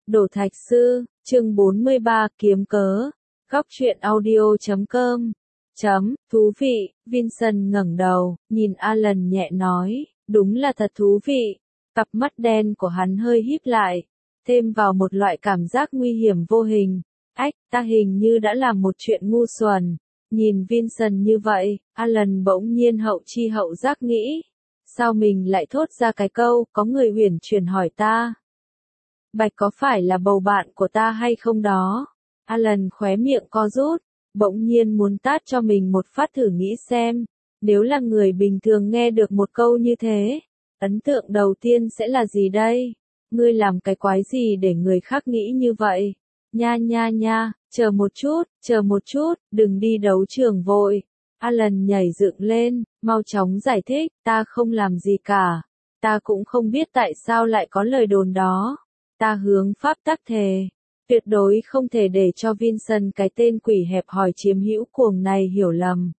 Đổ thạch sư, chương 43, kiếm cớ. Góc truyện audio.com. Thú vị, Vincent ngẩng đầu, nhìn Alan nhẹ nói, đúng là thật thú vị. Cặp mắt đen của hắn hơi híp lại, thêm vào một loại cảm giác nguy hiểm vô hình. Ách, ta hình như đã làm một chuyện ngu xuẩn. Nhìn Vincent như vậy, Alan bỗng nhiên hậu chi hậu giác nghĩ. Sao mình lại thốt ra cái câu, có người uyển chuyển hỏi ta. Bạch có phải là bầu bạn của ta hay không đó? Alan khóe miệng co rút, bỗng nhiên muốn tát cho mình một phát thử nghĩ xem. Nếu là người bình thường nghe được một câu như thế, ấn tượng đầu tiên sẽ là gì đây? Ngươi làm cái quái gì để người khác nghĩ như vậy? Nha, chờ một chút, đừng đi đấu trường vội. Alan nhảy dựng lên, mau chóng giải thích, ta không làm gì cả. Ta cũng không biết tại sao lại có lời đồn đó. Ta hướng pháp tắc thề, tuyệt đối không thể để cho Vincent cái tên quỷ hẹp hòi chiếm hữu cuồng này hiểu lầm.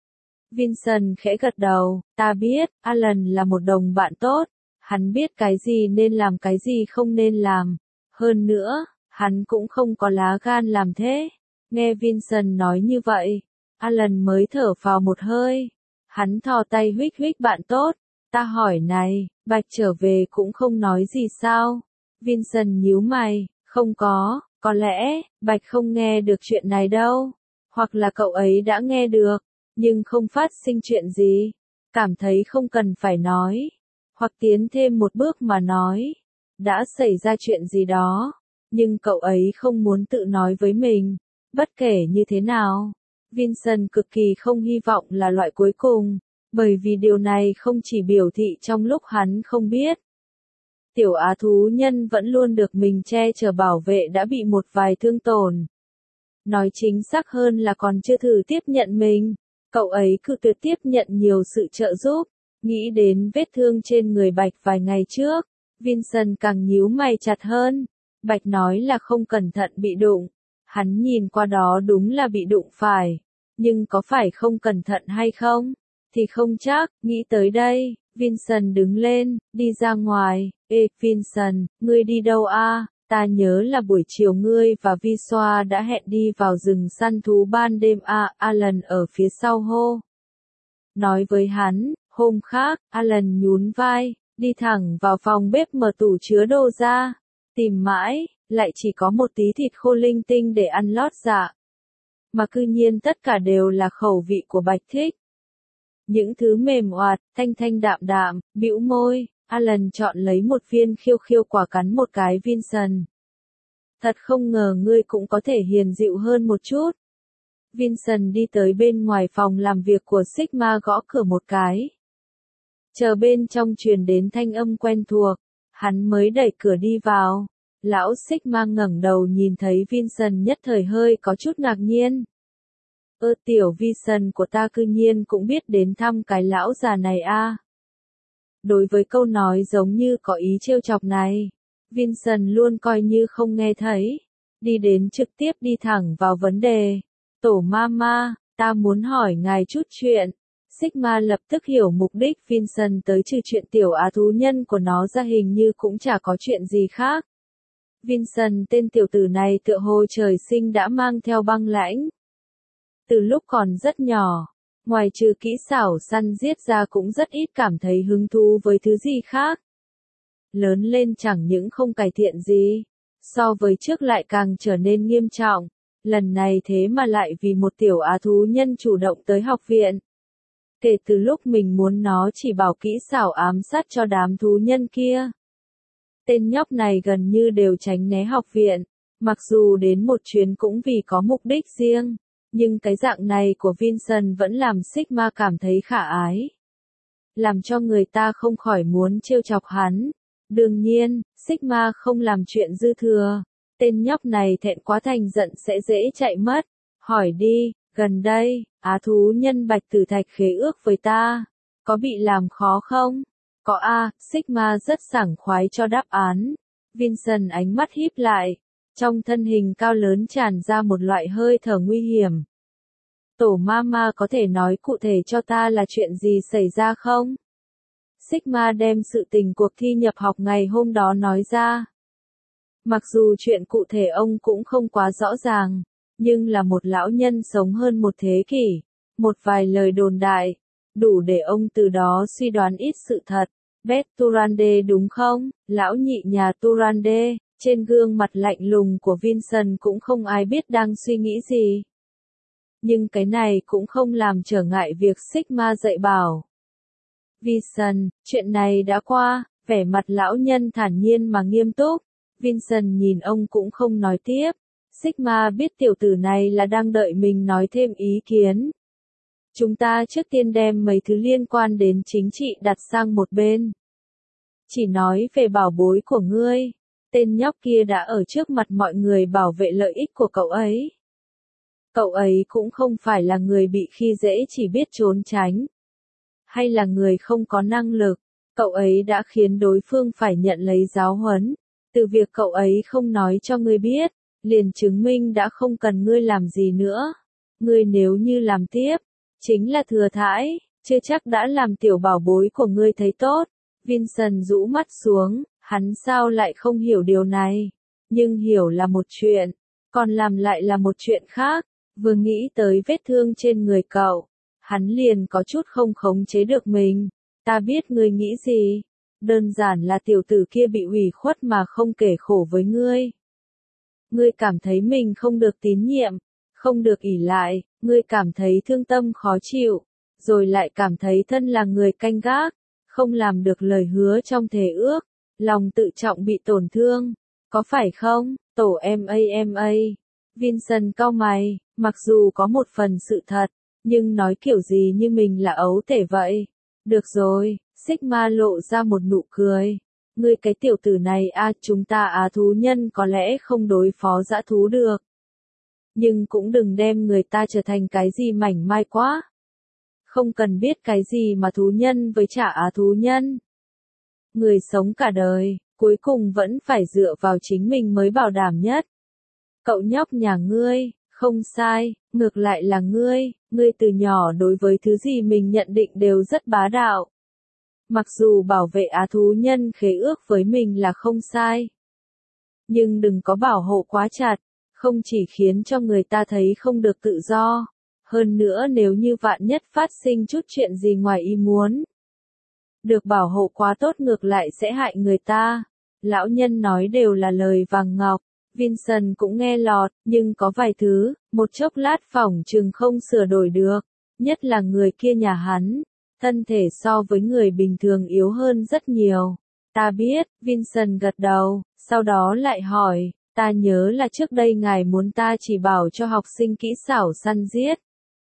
Vincent khẽ gật đầu, ta biết, Alan là một đồng bạn tốt, hắn biết cái gì nên làm cái gì không nên làm. Hơn nữa, hắn cũng không có lá gan làm thế. Nghe Vincent nói như vậy, Alan mới thở phào một hơi. Hắn thò tay huých bạn tốt, ta hỏi này, Bạch trở về cũng không nói gì sao? Vincent nhíu mày, không có lẽ, Bạch không nghe được chuyện này đâu. Hoặc là cậu ấy đã nghe được, nhưng không phát sinh chuyện gì. Cảm thấy không cần phải nói. Hoặc tiến thêm một bước mà nói. Đã xảy ra chuyện gì đó, nhưng cậu ấy không muốn tự nói với mình. Bất kể như thế nào, Vincent cực kỳ không hy vọng là loại cuối cùng, bởi vì điều này không chỉ biểu thị trong lúc hắn không biết. Tiểu á thú nhân vẫn luôn được mình che chở bảo vệ đã bị một vài thương tổn. Nói chính xác hơn là còn chưa thử tiếp nhận mình. Cậu ấy cự tuyệt tiếp nhận nhiều sự trợ giúp. Nghĩ đến vết thương trên người Bạch vài ngày trước, Vincent càng nhíu mày chặt hơn. Bạch nói là không cẩn thận bị đụng. Hắn nhìn qua đó đúng là bị đụng phải. Nhưng có phải không cẩn thận hay không? Thì không chắc, nghĩ tới đây, Vincent đứng lên, đi ra ngoài. Ê, Vincent, ngươi đi đâu a? Ta nhớ là buổi chiều ngươi và Viswa đã hẹn đi vào rừng săn thú ban đêm a. Alan ở phía sau hô. Nói với hắn, hôm khác, Alan nhún vai, đi thẳng vào phòng bếp mở tủ chứa đồ ra. Tìm mãi, lại chỉ có một tí thịt khô linh tinh để ăn lót dạ. Mà cư nhiên tất cả đều là khẩu vị của Bạch thích. Những thứ mềm oạt, thanh đạm, bĩu môi, Alan chọn lấy một viên khiêu quả cắn một cái Vincent. Thật không ngờ ngươi cũng có thể hiền dịu hơn một chút. Vincent đi tới bên ngoài phòng làm việc của Sigma gõ cửa một cái. Chờ bên trong truyền đến thanh âm quen thuộc, hắn mới đẩy cửa đi vào. Lão Sigma ngẩng đầu nhìn thấy Vincent nhất thời hơi có chút ngạc nhiên. Tiểu Vincent của ta cư nhiên cũng biết đến thăm cái lão già này a. Đối với câu nói giống như có ý trêu chọc này, Vincent luôn coi như không nghe thấy, đi đến trực tiếp đi thẳng vào vấn đề. Tổ mama, ta muốn hỏi ngài chút chuyện. Sigma lập tức hiểu mục đích Vincent tới trừ chuyện tiểu á thú nhân của nó ra hình như cũng chả có chuyện gì khác. Vincent tên tiểu tử này tựa hồ trời sinh đã mang theo băng lãnh. Từ lúc còn rất nhỏ, ngoài trừ kỹ xảo săn giết ra cũng rất ít cảm thấy hứng thú với thứ gì khác. Lớn lên chẳng những không cải thiện gì, so với trước lại càng trở nên nghiêm trọng, lần này thế mà lại vì một tiểu á thú nhân chủ động tới học viện. Kể từ lúc mình muốn nó chỉ bảo kỹ xảo ám sát cho đám thú nhân kia. Tên nhóc này gần như đều tránh né học viện, mặc dù đến một chuyến cũng vì có mục đích riêng. Nhưng cái dạng này của Vincent vẫn làm Sigma cảm thấy khả ái. Làm cho người ta không khỏi muốn trêu chọc hắn. Đương nhiên, Sigma không làm chuyện dư thừa. Tên nhóc này thẹn quá thành giận sẽ dễ chạy mất. Hỏi đi, gần đây, á thú nhân Bạch Tử Thạch khế ước với ta. Có bị làm khó không? Có a. Sigma rất sảng khoái cho đáp án. Vincent ánh mắt híp lại. Trong thân hình cao lớn tràn ra một loại hơi thở nguy hiểm. Tổ mama có thể nói cụ thể cho ta là chuyện gì xảy ra không? Sigma đem sự tình cuộc thi nhập học ngày hôm đó nói ra. Mặc dù chuyện cụ thể ông cũng không quá rõ ràng, nhưng là một lão nhân sống hơn một thế kỷ, một vài lời đồn đại, đủ để ông từ đó suy đoán ít sự thật. Beth Turande đúng không, lão nhị nhà Turande, trên gương mặt lạnh lùng của Vincent cũng không ai biết đang suy nghĩ gì. Nhưng cái này cũng không làm trở ngại việc Sigma dạy bảo. Vincent, chuyện này đã qua, vẻ mặt lão nhân thản nhiên mà nghiêm túc. Vincent nhìn ông cũng không nói tiếp. Sigma biết tiểu tử này là đang đợi mình nói thêm ý kiến. Chúng ta trước tiên đem mấy thứ liên quan đến chính trị đặt sang một bên. Chỉ nói về bảo bối của ngươi. Tên nhóc kia đã ở trước mặt mọi người bảo vệ lợi ích của cậu ấy. Cậu ấy cũng không phải là người bị khi dễ chỉ biết trốn tránh. Hay là người không có năng lực. Cậu ấy đã khiến đối phương phải nhận lấy giáo huấn. Từ việc cậu ấy không nói cho ngươi biết, liền chứng minh đã không cần ngươi làm gì nữa. Ngươi nếu như làm tiếp, chính là thừa thãi, chưa chắc đã làm tiểu bảo bối của ngươi thấy tốt. Vincent rũ mắt xuống, hắn sao lại không hiểu điều này. Nhưng hiểu là một chuyện, còn làm lại là một chuyện khác. Vừa nghĩ tới vết thương trên người cậu, hắn liền có chút không khống chế được mình. Ta biết ngươi nghĩ gì. Đơn giản là tiểu tử kia bị ủy khuất mà không kể khổ với ngươi. Ngươi cảm thấy mình không được tín nhiệm, không được ỷ lại, ngươi cảm thấy thương tâm khó chịu, rồi lại cảm thấy thân là người canh gác, không làm được lời hứa trong thề ước, lòng tự trọng bị tổn thương, có phải không, tổ MAMA? Vincent cau mày, mặc dù có một phần sự thật, nhưng nói kiểu gì như mình là ấu tể vậy. Được rồi, Sigma lộ ra một nụ cười. Ngươi cái tiểu tử này chúng ta thú nhân có lẽ không đối phó dã thú được. Nhưng cũng đừng đem người ta trở thành cái gì mảnh mai quá. Không cần biết cái gì mà thú nhân với chả thú nhân. Người sống cả đời, cuối cùng vẫn phải dựa vào chính mình mới bảo đảm nhất. Cậu nhóc nhà ngươi, không sai, ngược lại là ngươi từ nhỏ đối với thứ gì mình nhận định đều rất bá đạo. Mặc dù bảo vệ thú nhân khế ước với mình là không sai. Nhưng đừng có bảo hộ quá chặt, không chỉ khiến cho người ta thấy không được tự do. Hơn nữa nếu như vạn nhất phát sinh chút chuyện gì ngoài ý muốn. Được bảo hộ quá tốt ngược lại sẽ hại người ta. Lão nhân nói đều là lời vàng ngọc. Vincent cũng nghe lọt, nhưng có vài thứ, một chốc lát phỏng chừng không sửa đổi được. Nhất là người kia nhà hắn. Thân thể so với người bình thường yếu hơn rất nhiều. Ta biết, Vincent gật đầu, sau đó lại hỏi, ta nhớ là trước đây ngài muốn ta chỉ bảo cho học sinh kỹ xảo săn giết.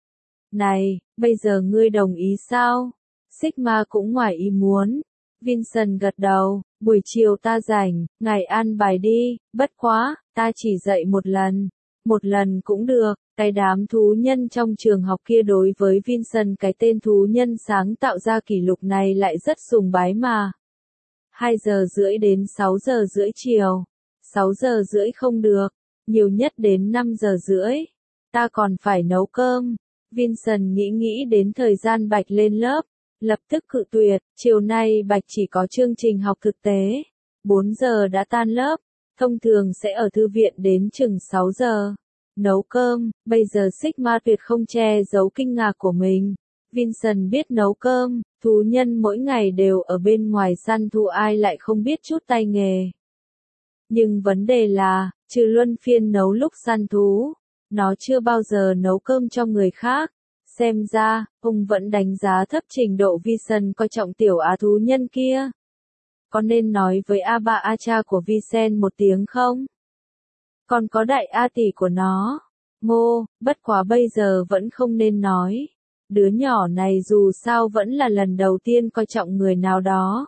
Này, bây giờ ngươi đồng ý sao? Sigma cũng ngoài ý muốn. Vincent gật đầu, buổi chiều ta rảnh, ngài an bài đi, bất quá, ta chỉ dạy một lần cũng được. Cái đám thú nhân trong trường học kia đối với Vincent cái tên thú nhân sáng tạo ra kỷ lục này lại rất sùng bái mà. 2 giờ rưỡi đến 6 giờ rưỡi chiều. 6 giờ rưỡi không được, nhiều nhất đến 5 giờ rưỡi. Ta còn phải nấu cơm. Vincent nghĩ đến thời gian Bạch lên lớp, lập tức cự tuyệt, chiều nay Bạch chỉ có chương trình học thực tế. 4 giờ đã tan lớp, thông thường sẽ ở thư viện đến chừng 6 giờ. Nấu cơm, bây giờ Sigma tuyệt không che giấu kinh ngạc của mình. Vincent biết nấu cơm, thú nhân mỗi ngày đều ở bên ngoài săn thú ai lại không biết chút tay nghề. Nhưng vấn đề là, trừ luân phiên nấu lúc săn thú, nó chưa bao giờ nấu cơm cho người khác. Xem ra, ông vẫn đánh giá thấp trình độ Vincent coi trọng tiểu thú nhân kia. Có nên nói với ba cha của Vincent một tiếng không? Còn có đại tỷ của nó. Ngô, bất quá bây giờ vẫn không nên nói. Đứa nhỏ này dù sao vẫn là lần đầu tiên coi trọng người nào đó.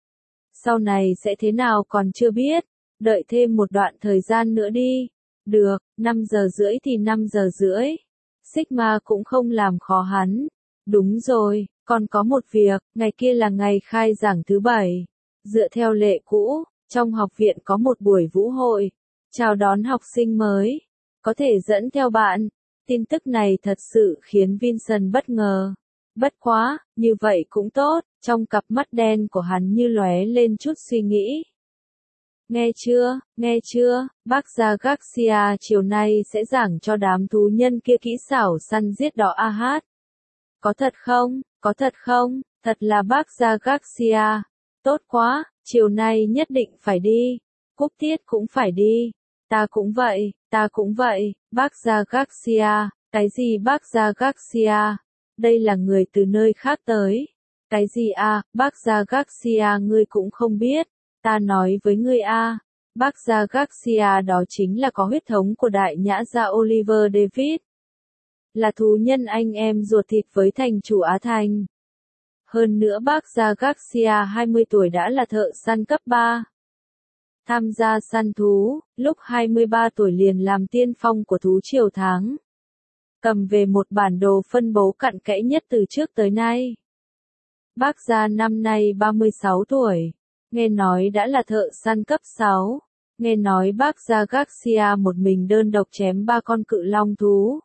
Sau này sẽ thế nào còn chưa biết. Đợi thêm một đoạn thời gian nữa đi. Được, 5 giờ rưỡi thì 5 giờ rưỡi. Sigma cũng không làm khó hắn. Đúng rồi, còn có một việc, ngày kia là ngày khai giảng thứ 7. Dựa theo lệ cũ, trong học viện có một buổi vũ hội. Chào đón học sinh mới. Có thể dẫn theo bạn. Tin tức này thật sự khiến Vincent bất ngờ. Bất quá, như vậy cũng tốt, trong cặp mắt đen của hắn như lóe lên chút suy nghĩ. nghe chưa, bác gia Garcia chiều nay sẽ giảng cho đám thú nhân kia kỹ xảo săn giết đó a hát. Có thật không, thật là bác gia Garcia. Tốt quá, chiều nay nhất định phải đi. Cúc Tiết cũng phải đi. Ta cũng vậy, bác gia Garcia. Cái gì bác gia Garcia? Đây là người từ nơi khác tới. Cái gì a, bác gia Garcia ngươi cũng không biết. Ta nói với ngươi a, bác gia Garcia đó chính là có huyết thống của đại nhã gia Oliver David. Là thú nhân anh em ruột thịt với thành chủ Á Thành. Hơn nữa bác gia Garcia 20 tuổi đã là thợ săn cấp 3. Tham gia săn thú, lúc 23 tuổi liền làm tiên phong của thú triều tháng. Cầm về một bản đồ phân bố cặn kẽ nhất từ trước tới nay. Bác gia năm nay 36 tuổi. Nghe nói đã là thợ săn cấp 6. Nghe nói bác gia Garcia một mình đơn độc chém 3 con cự long thú.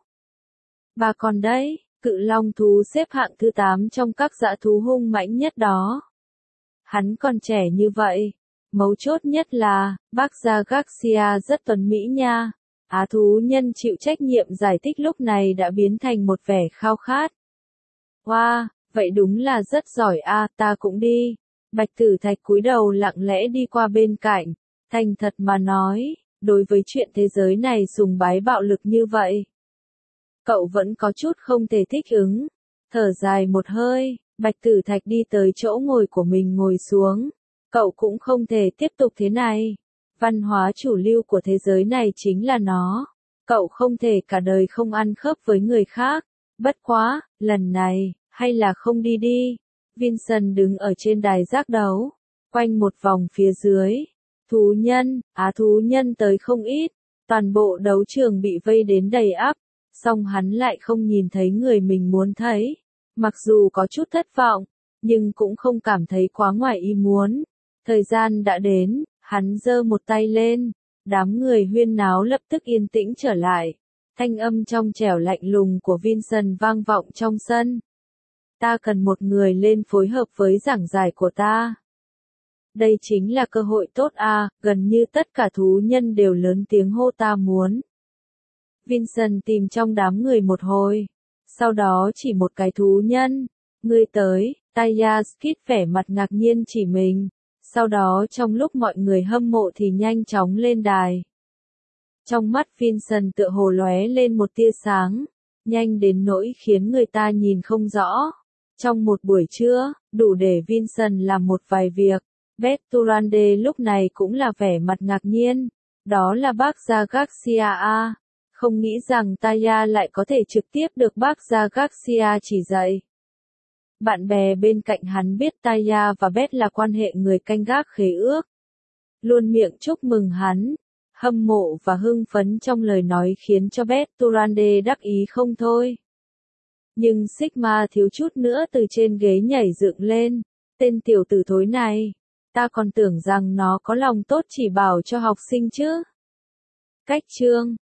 3 con đấy, cự long thú xếp hạng thứ 8 trong các dã thú hung mãnh nhất đó. Hắn còn trẻ như vậy. Mấu chốt nhất là, bác gia Garcia rất tuấn mỹ nha. Á thú nhân chịu trách nhiệm giải thích lúc này đã biến thành một vẻ khao khát. Wow, vậy đúng là rất giỏi a, ta cũng đi. Bạch Tử Thạch cúi đầu lặng lẽ đi qua bên cạnh. Thành thật mà nói, đối với chuyện thế giới này sùng bái bạo lực như vậy, cậu vẫn có chút không thể thích ứng. Thở dài một hơi, Bạch Tử Thạch đi tới chỗ ngồi của mình ngồi xuống. Cậu cũng không thể tiếp tục thế này. Văn hóa chủ lưu của thế giới này chính là nó. Cậu không thể cả đời không ăn khớp với người khác. Bất quá, lần này, hay là không đi đi. Vincent đứng ở trên đài giác đấu, quanh một vòng phía dưới. Thú nhân, á thú nhân tới không ít. Toàn bộ đấu trường bị vây đến đầy ắp. Song hắn lại không nhìn thấy người mình muốn thấy. Mặc dù có chút thất vọng, nhưng cũng không cảm thấy quá ngoài ý muốn. Thời gian đã đến, hắn giơ một tay lên. Đám người huyên náo lập tức yên tĩnh trở lại. Thanh âm trong trẻo lạnh lùng của Vincent vang vọng trong sân. Ta cần một người lên phối hợp với giảng giải của ta. Đây chính là cơ hội tốt a, gần như tất cả thú nhân đều lớn tiếng hô ta muốn. Vincent tìm trong đám người một hồi. Sau đó chỉ một cái thú nhân. Ngươi tới, Taya Skid vẻ mặt ngạc nhiên chỉ mình. Sau đó trong lúc mọi người hâm mộ thì nhanh chóng lên đài. Trong mắt Vincent tựa hồ lóe lên một tia sáng. Nhanh đến nỗi khiến người ta nhìn không rõ. Trong một buổi trưa, đủ để Vincent làm một vài việc. Beth Turande lúc này cũng là vẻ mặt ngạc nhiên. Đó là bác gia Garcia a. Không nghĩ rằng Taya lại có thể trực tiếp được bác gia Garcia chỉ dạy. Bạn bè bên cạnh hắn biết Taya và Beth là quan hệ người canh gác khế ước. Luôn miệng chúc mừng hắn. Hâm mộ và hưng phấn trong lời nói khiến cho Beth Turande đắc ý không thôi. Nhưng Sigma thiếu chút nữa từ trên ghế nhảy dựng lên. Tên tiểu tử thối này. Ta còn tưởng rằng nó có lòng tốt chỉ bảo cho học sinh chứ. Cách chương